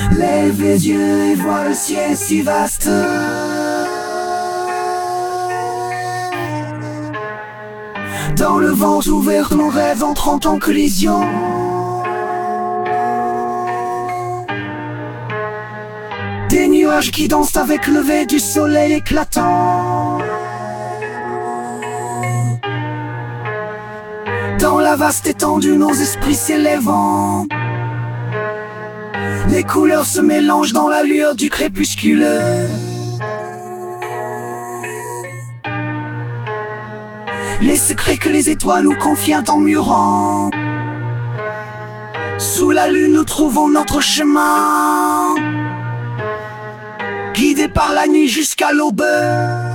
Lève les yeux et vois le ciel si vaste. Dans le vent ouvert, nos rêves entrent en collision. Des nuages qui dansent avec le lever du soleil éclatant. Dans la vaste étendue, nos esprits s'élèvent. Les couleurs se mélangent dans la lueur du crépuscule. Les secrets que les étoiles nous confient en murant. Sous la lune, nous trouvons notre chemin, guidés par la nuit jusqu'à l'aube.